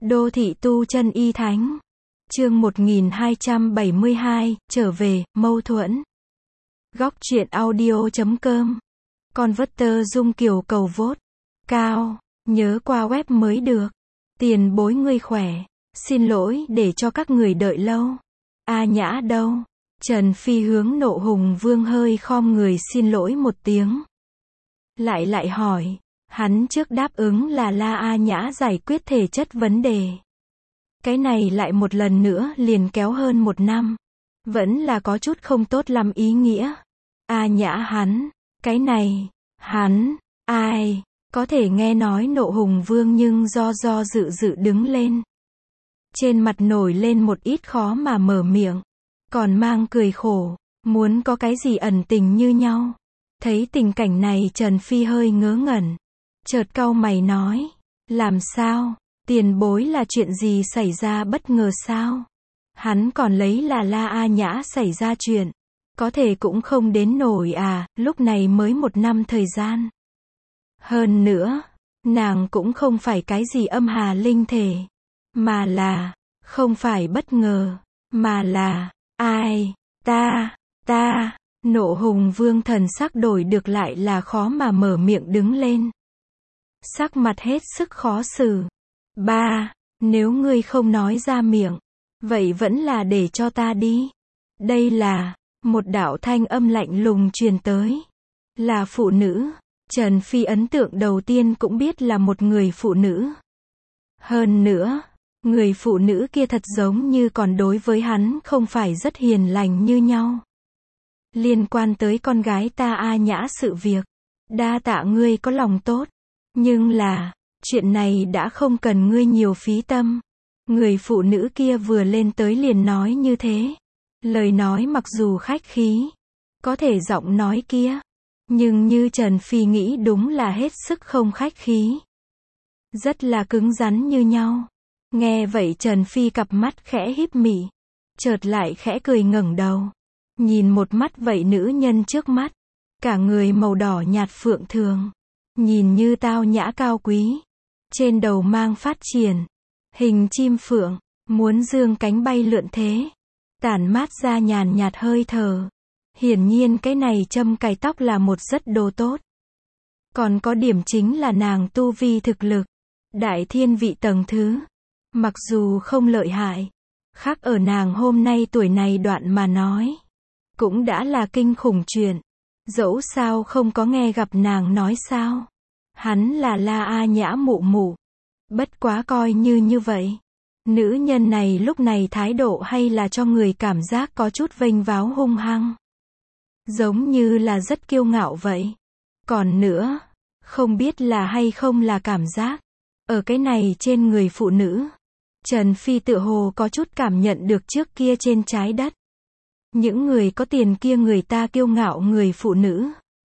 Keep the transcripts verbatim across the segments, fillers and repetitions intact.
Đô thị tu chân y thánh. Chương một nghìn hai trăm bảy mươi hai, trở về, mâu thuẫn. Góc truyện audio chấm com. Converter Dung Kiều cầu vote. Cao. Nhớ qua web mới được. Tiền bối ngươi khỏe. Xin lỗi để cho các người đợi lâu. A Nhã đâu? Trần Phi hướng Nộ Hùng Vương hơi khom người xin lỗi một tiếng. Lại lại hỏi. Hắn trước đáp ứng là la A Nhã giải quyết thể chất vấn đề. Cái này lại một lần nữa liền kéo hơn một năm. Vẫn là có chút không tốt lắm ý nghĩa. A Nhã hắn. Cái này. Hắn. Ai. Có thể nghe nói Nộ Hùng Vương nhưng do do dự dự đứng lên. Trên mặt nổi lên một ít khó mà mở miệng. Còn mang cười khổ. Muốn có cái gì ẩn tình như nhau. Thấy tình cảnh này Trần Phi hơi ngớ ngẩn. Chợt cau mày nói. Làm sao? Tiền bối là chuyện gì xảy ra bất ngờ sao? Hắn còn lấy là la A Nhã xảy ra chuyện. Có thể cũng không đến nổi à, lúc này mới một năm thời gian. Hơn nữa, nàng cũng không phải cái gì âm hà linh thể. Mà là, không phải bất ngờ, mà là, ai, ta, ta, Nộ Hùng Vương thần sắc đổi được lại là khó mà mở miệng đứng lên. Sắc mặt hết sức khó xử. Ba, nếu ngươi không nói ra miệng, vậy vẫn là để cho ta đi. Đây là, một đạo thanh âm lạnh lùng truyền tới. Là phụ nữ. Trần Phi ấn tượng đầu tiên cũng biết là một người phụ nữ. Hơn nữa, người phụ nữ kia thật giống như còn đối với hắn không phải rất hiền lành như nhau. Liên quan tới con gái ta A Nhã sự việc. Đa tạ ngươi có lòng tốt. Nhưng là, chuyện này đã không cần ngươi nhiều phí tâm. Người phụ nữ kia vừa lên tới liền nói như thế. Lời nói mặc dù khách khí, có thể giọng nói kia, nhưng như Trần Phi nghĩ đúng là hết sức không khách khí. Rất là cứng rắn như nhau. Nghe vậy Trần Phi cặp mắt khẽ híp mị, chợt lại khẽ cười ngẩng đầu. Nhìn một mắt vậy nữ nhân trước mắt, cả người màu đỏ nhạt phượng thường. Nhìn như tao nhã cao quý. Trên đầu mang phát triển. Hình chim phượng. Muốn dương cánh bay lượn thế. Tản mát ra nhàn nhạt hơi thở. Hiển nhiên cái này châm cài tóc là một rất đồ tốt. Còn có điểm chính là nàng tu vi thực lực. Đại thiên vị tầng thứ. Mặc dù không lợi hại. Khác ở nàng hôm nay tuổi này đoạn mà nói. Cũng đã là kinh khủng chuyện. Dẫu sao không có nghe gặp nàng nói sao. Hắn là la A Nhã mụ mụ. Bất quá coi như như vậy. Nữ nhân này lúc này thái độ hay là cho người cảm giác có chút vênh váo hung hăng. Giống như là rất kiêu ngạo vậy. Còn nữa, không biết là hay không là cảm giác. Ở cái này trên người phụ nữ. Trần Phi tự hồ có chút cảm nhận được trước kia trên trái đất. Những người có tiền kia người ta kiêu ngạo người phụ nữ.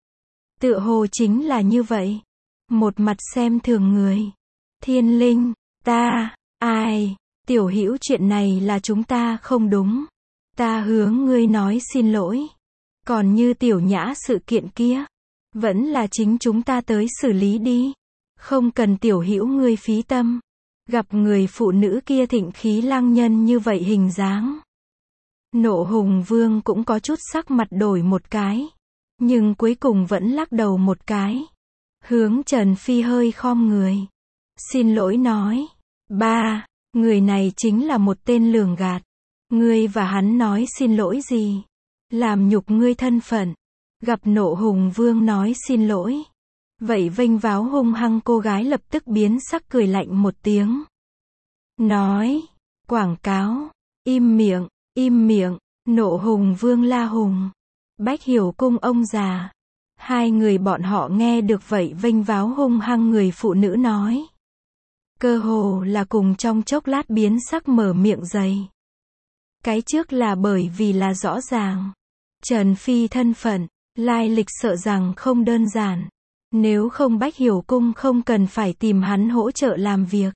Tự hồ chính là như vậy. Một mặt xem thường người. Thiên linh, ta, ai, tiểu hữu chuyện này là chúng ta không đúng. Ta hướng ngươi nói xin lỗi. Còn như tiểu nhã sự kiện kia, vẫn là chính chúng ta tới xử lý đi. Không cần tiểu hữu ngươi phí tâm. Gặp người phụ nữ kia thịnh khí lang nhân như vậy hình dáng. Nộ Hùng Vương cũng có chút sắc mặt đổi một cái. Nhưng cuối cùng vẫn lắc đầu một cái. Hướng Trần Phi hơi khom người. Xin lỗi nói. Ba, người này chính là một tên lường gạt. Ngươi và hắn nói xin lỗi gì? Làm nhục ngươi thân phận. Gặp Nộ Hùng Vương nói xin lỗi. Vậy vênh váo hung hăng cô gái lập tức biến sắc cười lạnh một tiếng. Nói. Quảng cáo. Im miệng, im miệng. Nộ Hùng Vương la hùng. Bách Hiểu Cung ông già. Hai người bọn họ nghe được vậy vênh váo hung hăng người phụ nữ nói. Cơ hồ là cùng trong chốc lát biến sắc mở miệng dày. Cái trước là bởi vì là rõ ràng. Trần Phi thân phận, lai lịch sợ rằng không đơn giản. Nếu không Bách Hiểu Cung không cần phải tìm hắn hỗ trợ làm việc.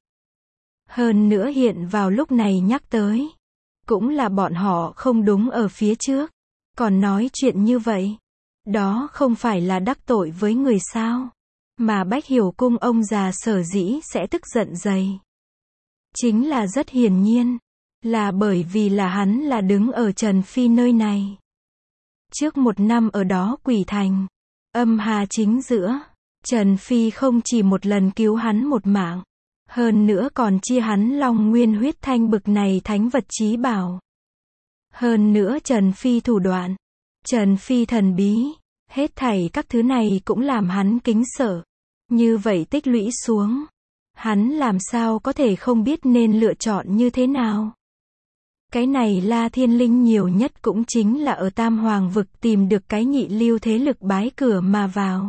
Hơn nữa hiện vào lúc này nhắc tới. Cũng là bọn họ không đúng ở phía trước. Còn nói chuyện như vậy. Đó không phải là đắc tội với người sao. Mà Bách Hiểu Cung ông già sở dĩ sẽ tức giận dày. Chính là rất hiển nhiên. Là bởi vì là hắn là đứng ở Trần Phi nơi này. Trước một năm ở đó Quỷ Thành, âm hà chính giữa, Trần Phi không chỉ một lần cứu hắn một mạng, hơn nữa còn chia hắn Long Nguyên huyết thanh bực này thánh vật chí bảo. Hơn nữa Trần Phi thủ đoạn, Trần Phi thần bí, hết thảy các thứ này cũng làm hắn kính sợ. Như vậy tích lũy xuống, hắn làm sao có thể không biết nên lựa chọn như thế nào. Cái này La Thiên Linh nhiều nhất cũng chính là ở Tam Hoàng vực tìm được cái nhị lưu thế lực bái cửa mà vào.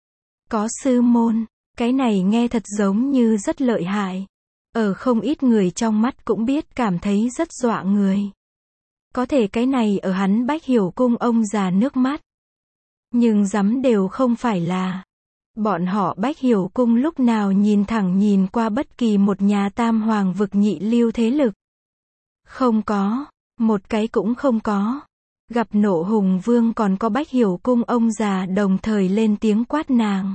Có sư môn, cái này nghe thật giống như rất lợi hại. Ở không ít người trong mắt cũng biết cảm thấy rất dọa người. Có thể cái này ở hắn Bách Hiểu Cung ông già nước mắt. Nhưng dám đều không phải là. Bọn họ Bách Hiểu Cung lúc nào nhìn thẳng nhìn qua bất kỳ một nhà Tam Hoàng vực nhị lưu thế lực. Không có, một cái cũng không có. Gặp Nộ Hùng Vương còn có Bách Hiểu Cung ông già đồng thời lên tiếng quát nàng.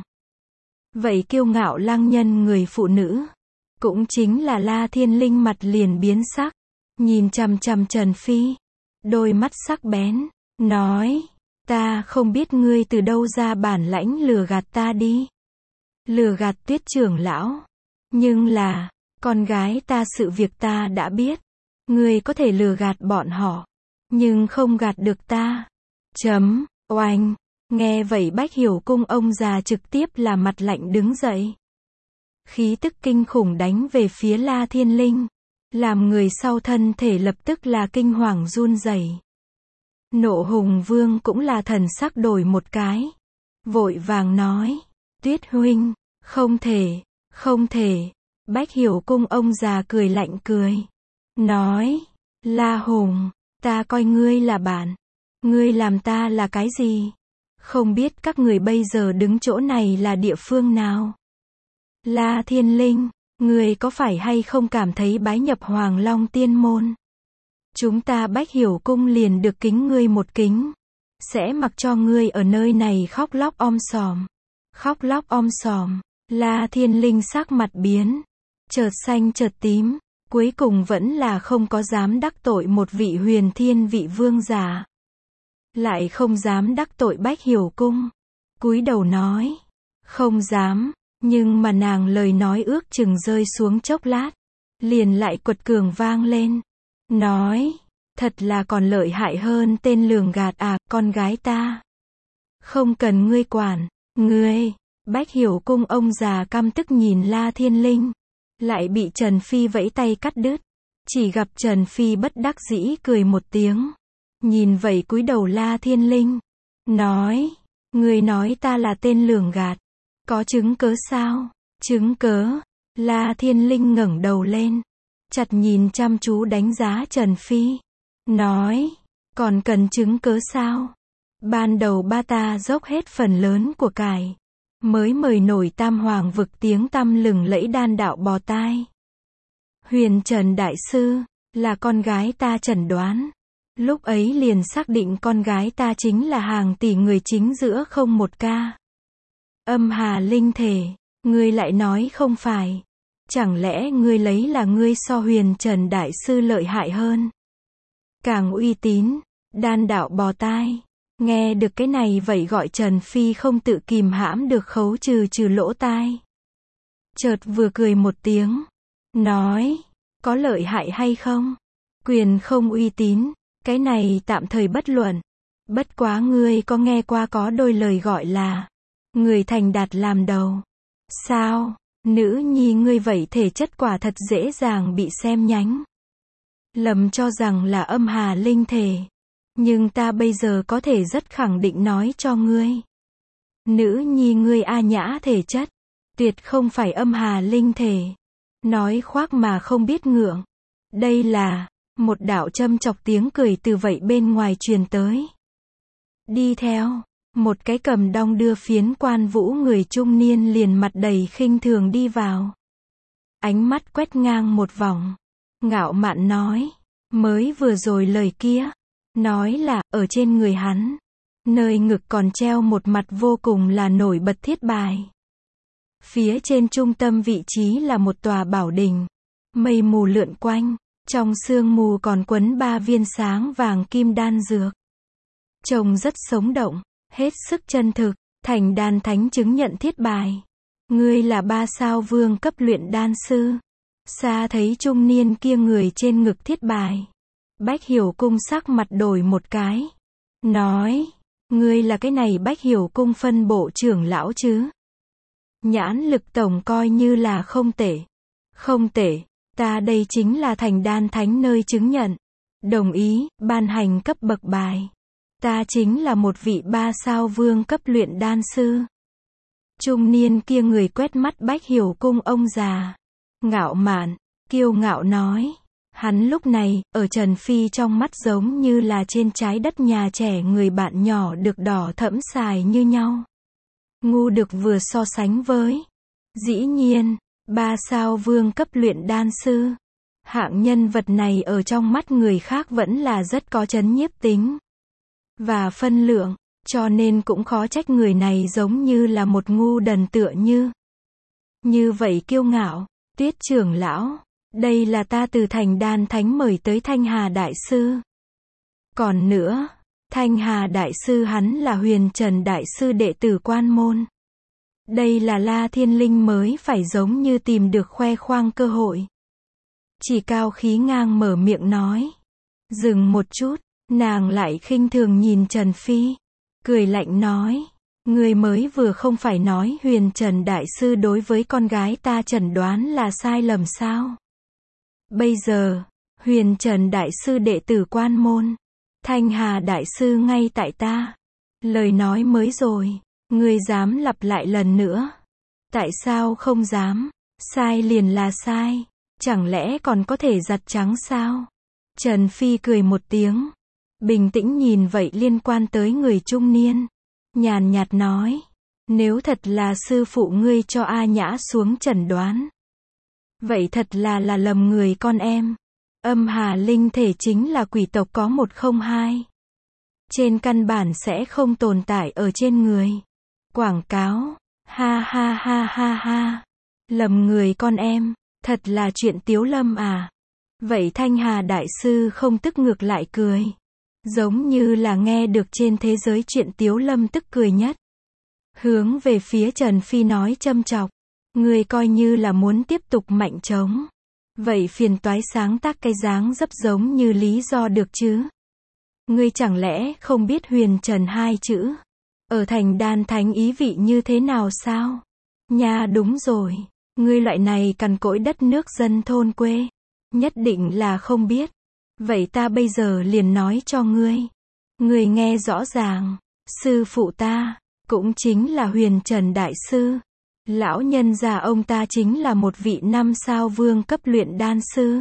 Vậy kiêu ngạo lăng nhân người phụ nữ, cũng chính là La Thiên Linh mặt liền biến sắc, nhìn chằm chằm Trần Phi, đôi mắt sắc bén, nói, ta không biết ngươi từ đâu ra bản lãnh lừa gạt ta đi. Lừa gạt Tuyết trưởng lão, nhưng là, con gái ta sự việc ta đã biết. Ngươi có thể lừa gạt bọn họ, nhưng không gạt được ta. Chấm, oanh, nghe vậy Bách Hiểu Cung ông già trực tiếp là mặt lạnh đứng dậy. Khí tức kinh khủng đánh về phía La Thiên Linh, làm người sau thân thể lập tức là kinh hoàng run rẩy. Nộ Hùng Vương cũng là thần sắc đổi một cái, vội vàng nói, Tuyết huynh, không thể, không thể. Bách Hiểu Cung ông già cười lạnh cười. Nói, La Hùng, ta coi ngươi là bạn. Ngươi làm ta là cái gì? Không biết các người bây giờ đứng chỗ này là địa phương nào? La Thiên Linh, ngươi có phải hay không cảm thấy bái nhập Hoàng Long Tiên Môn? Chúng ta Bách Hiểu Cung liền được kính ngươi một kính. Sẽ mặc cho ngươi ở nơi này khóc lóc om sòm. Khóc lóc om sòm. La Thiên Linh sắc mặt biến. Chợt xanh chợt tím. Cuối cùng vẫn là không có dám đắc tội một vị huyền thiên vị vương giả. Lại không dám đắc tội Bách Hiểu Cung. Cúi đầu nói. Không dám. Nhưng mà nàng lời nói ước chừng rơi xuống chốc lát. Liền lại quật cường vang lên. Nói. Thật là còn lợi hại hơn tên lường gạt à, con gái ta. Không cần ngươi quản. Ngươi. Bách Hiểu Cung ông già căm tức nhìn La Thiên Linh. Lại bị Trần Phi vẫy tay cắt đứt. Chỉ gặp Trần Phi bất đắc dĩ cười một tiếng. Nhìn vậy cúi đầu La Thiên Linh. Nói. Người nói ta là tên lường gạt. Có chứng cớ sao? Chứng cớ. La Thiên Linh ngẩng đầu lên. Chặt nhìn chăm chú đánh giá Trần Phi. Nói. Còn cần chứng cớ sao? Ban đầu ba ta dốc hết phần lớn của cải. Mới mời nổi Tam Hoàng vực tiếng tăm lừng lẫy đan đạo bò tai. Huyền Trần Đại Sư, là con gái ta chẩn đoán. Lúc ấy liền xác định con gái ta chính là hàng tỷ người chính giữa không một ca. Âm hà linh thể, ngươi lại nói không phải. Chẳng lẽ ngươi lấy là ngươi so Huyền Trần Đại Sư lợi hại hơn? Càng uy tín, đan đạo bò tai. Nghe được cái này vậy gọi Trần Phi không tự kìm hãm được khấu trừ trừ lỗ tai. Chợt vừa cười một tiếng. Nói, có lợi hại hay không? Quyền không uy tín, cái này tạm thời bất luận. Bất quá ngươi có nghe qua có đôi lời gọi là người thành đạt làm đầu. Sao? Nữ nhi ngươi vậy thể chất quả thật dễ dàng bị xem nhánh. Lầm cho rằng là âm hà linh thể. Nhưng ta bây giờ có thể rất khẳng định nói cho ngươi. Nữ nhi ngươi a nhã thể chất. Tuyệt không phải âm hà linh thể. Nói khoác mà không biết ngượng. Đây là, một đạo châm chọc tiếng cười từ vậy bên ngoài truyền tới. Đi theo, một cái cầm đong đưa phiến quan vũ người trung niên liền mặt đầy khinh thường đi vào. Ánh mắt quét ngang một vòng. Ngạo mạn nói, mới vừa rồi lời kia. Nói là, ở trên người hắn, nơi ngực còn treo một mặt vô cùng là nổi bật thiết bài. Phía trên trung tâm vị trí là một tòa bảo đình. Mây mù lượn quanh, trong sương mù còn quấn ba viên sáng vàng kim đan dược. Trông rất sống động, hết sức chân thực, thành đan thánh chứng nhận thiết bài. Ngươi là ba sao vương cấp luyện đan sư. Xa thấy trung niên kia người trên ngực thiết bài. Bách Hiểu Cung sắc mặt đổi một cái. Nói, ngươi là cái này Bách Hiểu Cung phân bộ trưởng lão chứ? Nhãn lực tổng coi như là không tệ. Không tệ, ta đây chính là thành đan thánh nơi chứng nhận. Đồng ý, ban hành cấp bậc bài. Ta chính là một vị ba sao vương cấp luyện đan sư. Trung niên kia người quét mắt Bách Hiểu Cung ông già. Ngạo mạn, kiêu ngạo nói. Hắn lúc này, ở Trần Phi trong mắt giống như là trên trái đất nhà trẻ người bạn nhỏ được đỏ thẫm xài như nhau. Ngu được vừa so sánh với. Dĩ nhiên, ba sao vương cấp luyện đan sư. Hạng nhân vật này ở trong mắt người khác vẫn là rất có chấn nhiếp tính. Và phân lượng, cho nên cũng khó trách người này giống như là một ngu đần tựa như. Như vậy kiêu ngạo, Tiết trưởng lão, đây là ta từ thành đan thánh mời tới Thanh Hà Đại Sư. Còn nữa, Thanh Hà Đại Sư hắn là Huyền Trần Đại Sư đệ tử quan môn. Đây là La Thiên Linh mới phải giống như tìm được khoe khoang cơ hội. Chỉ cao khí ngang mở miệng nói. Dừng một chút, nàng lại khinh thường nhìn Trần Phi. Cười lạnh nói. Người mới vừa không phải nói Huyền Trần Đại Sư đối với con gái ta chẩn đoán là sai lầm sao? Bây giờ, Huyền Trần Đại Sư đệ tử quan môn. Thanh Hà Đại Sư ngay tại ta. Lời nói mới rồi. Ngươi dám lặp lại lần nữa. Tại sao không dám? Sai liền là sai. Chẳng lẽ còn có thể giặt trắng sao? Trần Phi cười một tiếng. Bình tĩnh nhìn vậy liên quan tới người trung niên. Nhàn nhạt nói. Nếu thật là sư phụ ngươi cho A Nhã xuống chẩn đoán. Vậy thật là là lầm người con em. Âm Hà Linh thể chính là quỷ tộc có một không hai. Trên căn bản sẽ không tồn tại ở trên người. Quảng cáo. Ha ha ha ha ha. Lầm người con em. Thật là chuyện tiếu lâm à. Vậy Thanh Hà Đại Sư không tức ngược lại cười. Giống như là nghe được trên thế giới chuyện tiếu lâm tức cười nhất. Hướng về phía Trần Phi nói châm chọc. Ngươi coi như là muốn tiếp tục mạnh trống. Vậy phiền toái sáng tác cái dáng dấp giống như lý do được chứ. Ngươi chẳng lẽ không biết Huyền Trần hai chữ. Ở thành đan thánh ý vị như thế nào sao? Nha đúng rồi. Ngươi loại này cằn cỗi đất nước dân thôn quê. Nhất định là không biết. Vậy ta bây giờ liền nói cho ngươi. Ngươi nghe rõ ràng. Sư phụ ta, cũng chính là Huyền Trần Đại Sư. Lão nhân già ông ta chính là một vị năm sao vương cấp luyện đan sư.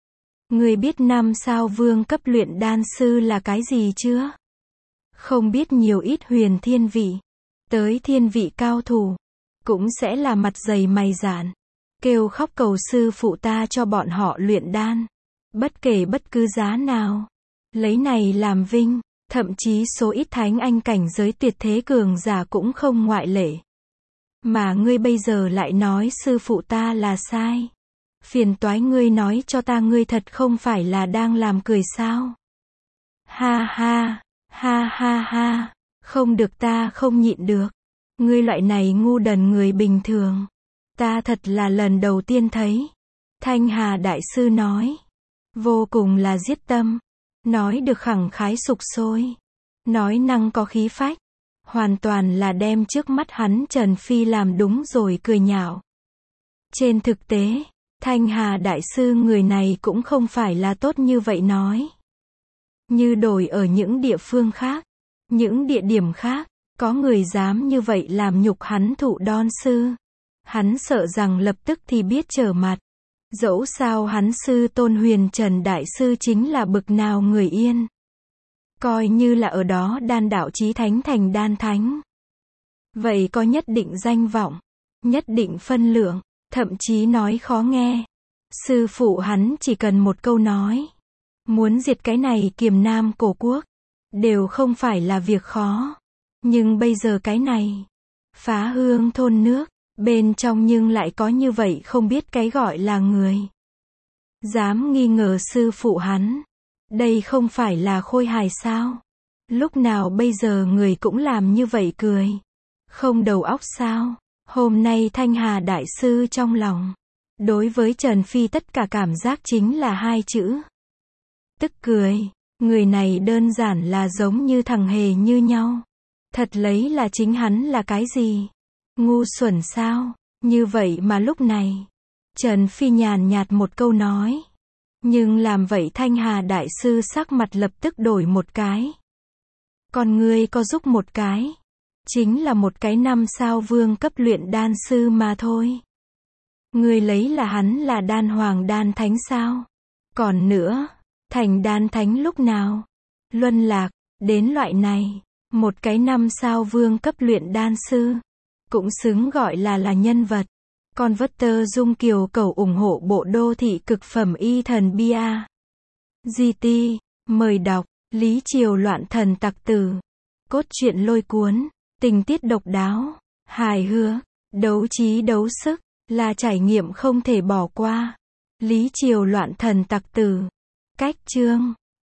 Ngươi biết năm sao vương cấp luyện đan sư là cái gì chưa? Không biết nhiều ít huyền thiên vị. Tới thiên vị cao thủ. Cũng sẽ là mặt dày mày dạn. Kêu khóc cầu sư phụ ta cho bọn họ luyện đan. Bất kể bất cứ giá nào. Lấy này làm vinh. Thậm chí số ít thánh anh cảnh giới tuyệt thế cường giả cũng không ngoại lệ. Mà ngươi bây giờ lại nói sư phụ ta là sai. Phiền toái ngươi nói cho ta ngươi thật không phải là đang làm cười sao? Ha ha, ha ha ha, không được ta không nhịn được. Ngươi loại này ngu đần người bình thường. Ta thật là lần đầu tiên thấy. Thanh Hà Đại Sư nói. Vô cùng là giết tâm. Nói được khẳng khái sục sôi. Nói năng có khí phách. Hoàn toàn là đem trước mắt hắn Trần Phi làm đúng rồi cười nhạo. Trên thực tế, Thanh Hà Đại Sư người này cũng không phải là tốt như vậy nói. Như đổi ở những địa phương khác, những địa điểm khác, có người dám như vậy làm nhục hắn thụ đon sư. Hắn sợ rằng lập tức thì biết trở mặt. Dẫu sao hắn sư tôn Huyền Trần Đại Sư chính là bực nào người yên. Coi như là ở đó đan đạo chí thánh thành đan thánh. Vậy có nhất định danh vọng, nhất định phân lượng, thậm chí nói khó nghe. Sư phụ hắn chỉ cần một câu nói. Muốn diệt cái này Kiềm Nam cổ quốc. Đều không phải là việc khó. Nhưng bây giờ cái này. Phá hương thôn nước. Bên trong nhưng lại có như vậy không biết cái gọi là người. Dám nghi ngờ sư phụ hắn. Đây không phải là khôi hài sao? Lúc nào bây giờ người cũng làm như vậy cười. Không đầu óc sao? Hôm nay Thanh Hà Đại Sư trong lòng. Đối với Trần Phi tất cả cảm giác chính là hai chữ. Tức cười. Người này đơn giản là giống như thằng hề như nhau. Thật lấy là chính hắn là cái gì? Ngu xuẩn sao? Như vậy mà lúc này. Trần Phi nhàn nhạt một câu nói. Nhưng làm vậy Thanh Hà Đại Sư sắc mặt lập tức đổi một cái. Còn ngươi có giúp một cái. Chính là một cái năm sao vương cấp luyện đan sư mà thôi. Ngươi lấy là hắn là đan hoàng đan thánh sao? Còn nữa, thành đan thánh lúc nào? Luân lạc, đến loại này, một cái năm sao vương cấp luyện đan sư, cũng xứng gọi là là nhân vật. Con vất tơ Dung Kiều cầu ủng hộ bộ đô thị cực phẩm y thần bia. giê tê, mời đọc, Lý Triều loạn thần tặc tử. Cốt truyện lôi cuốn, tình tiết độc đáo, hài hước, đấu trí đấu sức, là trải nghiệm không thể bỏ qua. Lý Triều loạn thần tặc tử. Cách chương